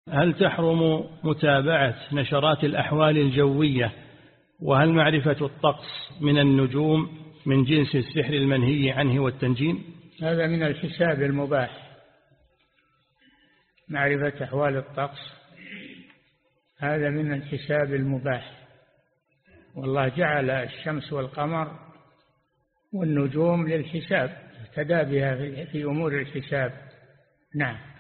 هل تحرم متابعة نشرات الأحوال الجوية؟ وهل معرفة الطقس من النجوم من جنس السحر المنهي عنه والتنجيم؟ هذا من الحساب المباح، معرفة أحوال الطقس هذا من الحساب المباح، والله جعل الشمس والقمر والنجوم للحساب، اهتدى بها في أمور الحساب. نعم.